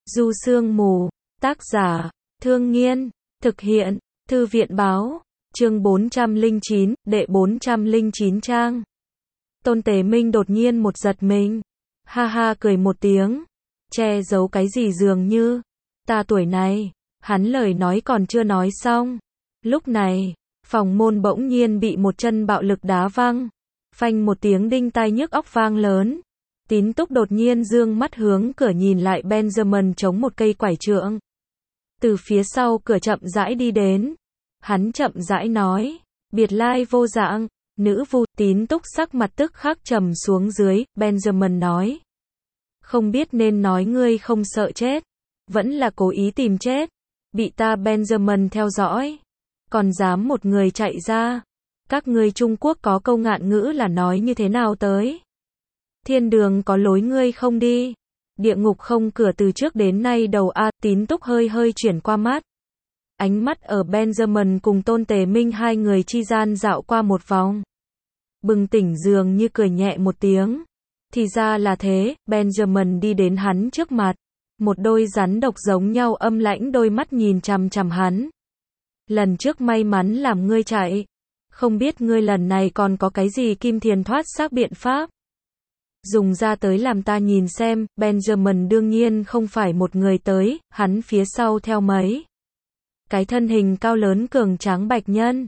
Du Sương Mù, tác giả, Thương Nghiên, thực hiện, Thư viện Báo, chương 409, đệ 409 trang. Tôn Tề Minh đột nhiên một giật mình, ha ha cười một tiếng, che giấu cái gì dường như, ta tuổi này, hắn lời nói còn chưa nói xong. Lúc này, phòng môn bỗng nhiên bị một chân bạo lực đá văng, phanh một tiếng đinh tai nhức óc vang lớn. Tín Túc đột nhiên dương mắt hướng cửa nhìn lại Benjamin chống một cây quải trượng. Từ phía sau cửa chậm rãi đi đến. Hắn chậm rãi nói, biệt lai vô dạng, nữ vu. Tín Túc sắc mặt tức khắc trầm xuống dưới, Benjamin nói. Không biết nên nói ngươi không sợ chết, vẫn là cố ý tìm chết. Bị ta Benjamin theo dõi, còn dám một người chạy ra. Các ngươi Trung Quốc có câu ngạn ngữ là nói như thế nào tới? Thiên đường có lối ngươi không đi, địa ngục không cửa từ trước đến nay đầu a. Tín Túc hơi hơi chuyển qua mắt. Ánh mắt ở Benjamin cùng Tôn Tề Minh hai người chi gian dạo qua một vòng. Bừng tỉnh dường như cười nhẹ một tiếng. Thì ra là thế, Benjamin đi đến hắn trước mặt. Một đôi rắn độc giống nhau âm lãnh đôi mắt nhìn chằm chằm hắn. Lần trước may mắn làm ngươi chạy. Không biết ngươi lần này còn có cái gì kim thiền thoát xác biện pháp. Dùng ra tới làm ta nhìn xem. Benjamin đương nhiên không phải một người tới, hắn phía sau theo mấy cái thân hình cao lớn cường tráng bạch nhân.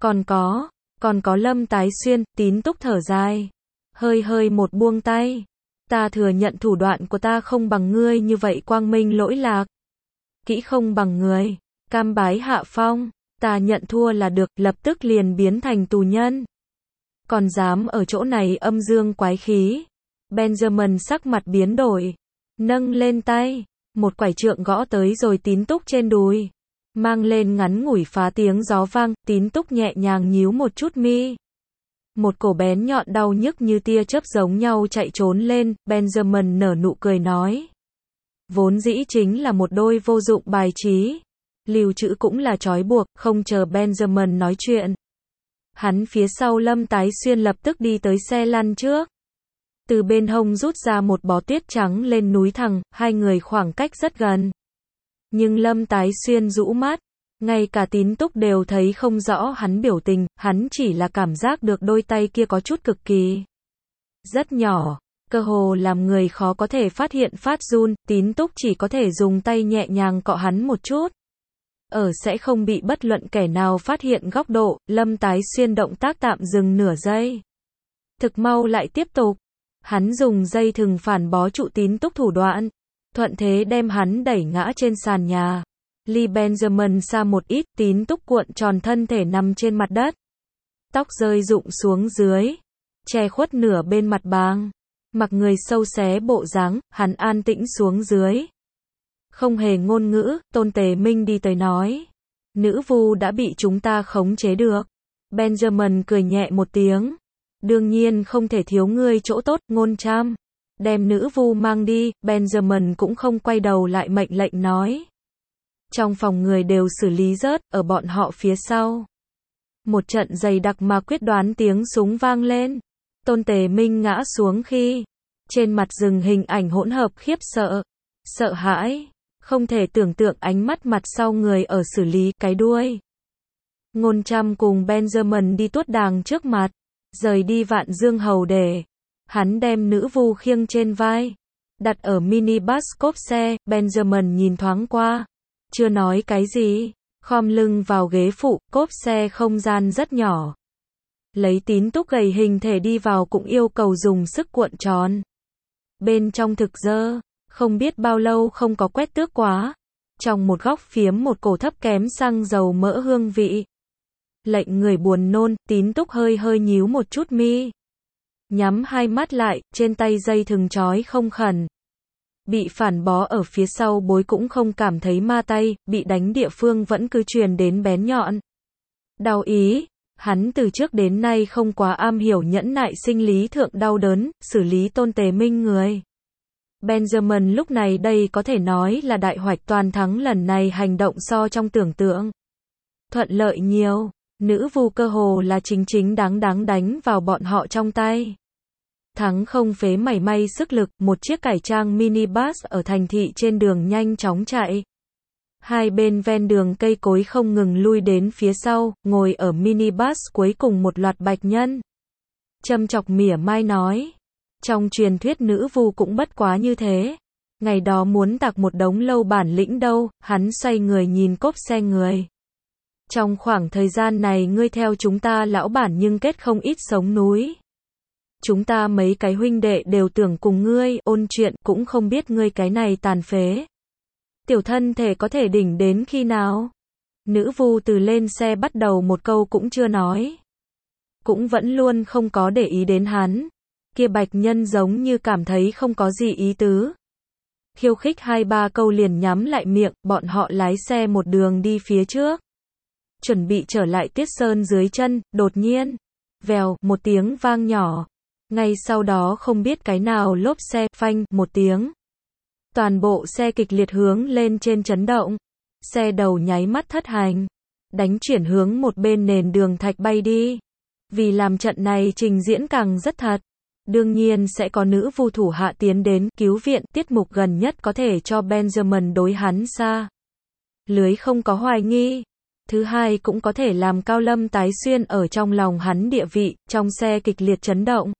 Còn có Lâm Tái Xuyên. Tín Túc thở dài, hơi hơi một buông tay. Ta thừa nhận thủ đoạn của ta không bằng ngươi như vậy quang minh lỗi lạc. Kỹ không bằng người, cam bái hạ phong. Ta nhận thua là được, lập tức liền biến thành tù nhân. Còn dám ở chỗ này âm dương quái khí. Benjamin sắc mặt biến đổi, nâng lên tay, một quải trượng gõ tới rồi Tín Túc trên đùi, mang lên ngắn ngủi phá tiếng gió vang. Tín Túc nhẹ nhàng nhíu một chút mi, một cổ bén nhọn đau nhức như tia chớp giống nhau chạy trốn lên. Benjamin nở nụ cười nói, vốn dĩ chính là một đôi vô dụng bài trí, lưu trữ cũng là trói buộc. Không chờ Benjamin nói chuyện, hắn phía sau Lâm Tái Xuyên lập tức đi tới xe lăn trước. Từ bên hông rút ra một bó tuyết trắng lên núi thẳng, hai người khoảng cách rất gần. Nhưng Lâm Tái Xuyên rũ mắt, ngay cả Tín Túc đều thấy không rõ hắn biểu tình, hắn chỉ là cảm giác được đôi tay kia có chút cực kỳ rất nhỏ, cơ hồ làm người khó có thể phát hiện phát run. Tín Túc chỉ có thể dùng tay nhẹ nhàng cọ hắn một chút. Ở sẽ không bị bất luận kẻ nào phát hiện góc độ, Lâm Tái Xuyên động tác tạm dừng nửa giây. Thực mau lại tiếp tục. Hắn dùng dây thừng phản bó trụ Tín Túc thủ đoạn, thuận thế đem hắn đẩy ngã trên sàn nhà. Ly Benjamin xa một ít. Tín Túc cuộn tròn thân thể nằm trên mặt đất, tóc rơi rụng xuống dưới, che khuất nửa bên mặt bàng. Mặc người sâu xé bộ dáng, hắn an tĩnh xuống dưới. Không hề ngôn ngữ. Tôn Tề Minh đi tới nói, nữ vu đã bị chúng ta khống chế được. Benjamin cười nhẹ một tiếng. Đương nhiên không thể thiếu ngươi chỗ tốt. Ngôn Trăm, đem nữ vu mang đi. Benjamin cũng không quay đầu lại mệnh lệnh nói. Trong phòng người đều xử lý rớt, ở bọn họ phía sau. Một trận dày đặc mà quyết đoán tiếng súng vang lên. Tôn Tề Minh ngã xuống khi trên mặt dừng hình ảnh hỗn hợp khiếp sợ, sợ hãi, không thể tưởng tượng ánh mắt mặt sau người ở xử lý cái đuôi. Ngôn Trăm cùng Benjamin đi tuốt đàng trước mặt, rời đi Vạn Dương Hầu để hắn đem nữ vu khiêng trên vai, đặt ở minibus cốp xe. Benjamin nhìn thoáng qua, chưa nói cái gì, khom lưng vào ghế phụ. Cốp xe không gian rất nhỏ, lấy Tín Túc gầy hình thể đi vào cũng yêu cầu dùng sức cuộn tròn. Bên trong thực dơ, không biết bao lâu không có quét tước quá. Trong một góc phiếm một cổ thấp kém xăng dầu mỡ hương vị, lệnh người buồn nôn. Tín Túc hơi hơi nhíu một chút mi, nhắm hai mắt lại. Trên tay dây thừng trói không khẩn, bị phản bó ở phía sau bối cũng không cảm thấy ma tay, bị đánh địa phương vẫn cứ truyền đến bén nhọn đau ý. Hắn từ trước đến nay không quá am hiểu nhẫn nại sinh lý thượng đau đớn, xử lý Tôn Tề Minh người. Benjamin lúc này đây có thể nói là đại hoạch toàn thắng. Lần này hành động so trong tưởng tượng thuận lợi nhiều. Nữ vu cơ hồ là chính đáng đánh vào bọn họ trong tay. Thắng không phế mảy may sức lực, một chiếc cải trang minibus ở thành thị trên đường nhanh chóng chạy. Hai bên ven đường cây cối không ngừng lui đến phía sau, ngồi ở minibus cuối cùng một loạt bạch nhân. Châm chọc mỉa mai nói, trong truyền thuyết nữ vu cũng bất quá như thế. Ngày đó muốn tạc một đống lâu bản lĩnh đâu, hắn xoay người nhìn cốp xe người. Trong khoảng thời gian này ngươi theo chúng ta lão bản nhưng kết không ít sống núi. Chúng ta mấy cái huynh đệ đều tưởng cùng ngươi ôn chuyện, cũng không biết ngươi cái này tàn phế. Tiểu thân thể có thể đỉnh đến khi nào? Nữ vu từ lên xe bắt đầu một câu cũng chưa nói. Cũng vẫn luôn không có để ý đến hắn. Kia bạch nhân giống như cảm thấy không có gì ý tứ. Khiêu khích 2-3 câu liền nhắm lại miệng, bọn họ lái xe một đường đi phía trước. Chuẩn bị trở lại Tiết Sơn dưới chân, đột nhiên. Vèo, một tiếng vang nhỏ. Ngay sau đó không biết cái nào lốp xe, phanh, một tiếng. Toàn bộ xe kịch liệt hướng lên trên chấn động. Xe đầu nháy mắt thất hành. Đánh chuyển hướng một bên nền đường thạch bay đi. Vì làm trận này trình diễn càng rất thật. Đương nhiên sẽ có nữ vu thủ hạ tiến đến cứu viện, tiết mục gần nhất có thể cho Benjamin đối hắn xa lưới không có hoài nghi. Thứ hai cũng có thể làm Cao Lâm tái xuyên ở trong lòng hắn địa vị, trong xe kịch liệt chấn động.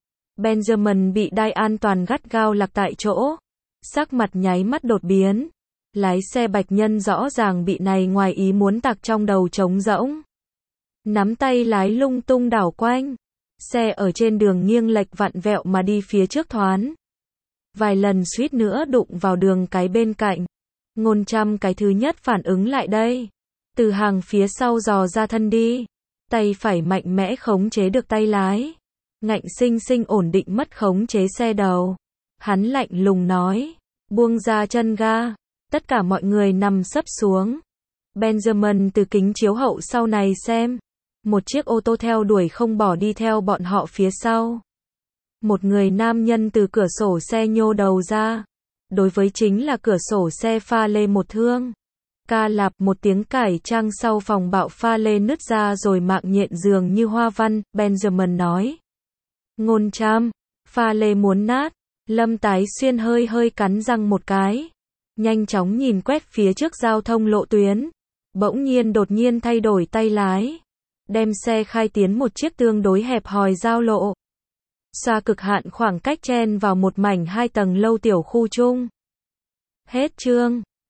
Benjamin bị đai an toàn gắt gao lạc tại chỗ. Sắc mặt nháy mắt đột biến. Lái xe bạch nhân rõ ràng bị này ngoài ý muốn tạc trong đầu trống rỗng. Nắm tay lái lung tung đảo quanh. Xe ở trên đường nghiêng lệch vặn vẹo mà đi phía trước thoán. Vài lần suýt nữa đụng vào đường cái bên cạnh. Ngôn Trăm cái thứ nhất phản ứng lại đây. Từ hàng phía sau dò ra thân đi. Tay phải mạnh mẽ khống chế được tay lái. Ngạnh sinh sinh ổn định mất khống chế xe đầu. Hắn lạnh lùng nói. Buông ra chân ga. Tất cả mọi người nằm sấp xuống. Benjamin từ kính chiếu hậu sau này xem. Một chiếc ô tô theo đuổi không bỏ đi theo bọn họ phía sau. Một người nam nhân từ cửa sổ xe nhô đầu ra. Đối với chính là cửa sổ xe pha lê một thương. Ca lạp một tiếng cải trang sau phòng bạo pha lê nứt ra rồi mạng nhện dường như hoa văn, Benjamin nói. Ngôn Trăm, pha lê muốn nát. Lâm Tái Xuyên hơi hơi cắn răng một cái. Nhanh chóng nhìn quét phía trước giao thông lộ tuyến. Bỗng nhiên đột nhiên thay đổi tay lái. Đem xe khai tiến một chiếc tương đối hẹp hòi giao lộ. Xoa cực hạn khoảng cách chen vào một mảnh 2 tầng lâu tiểu khu chung. Hết chương.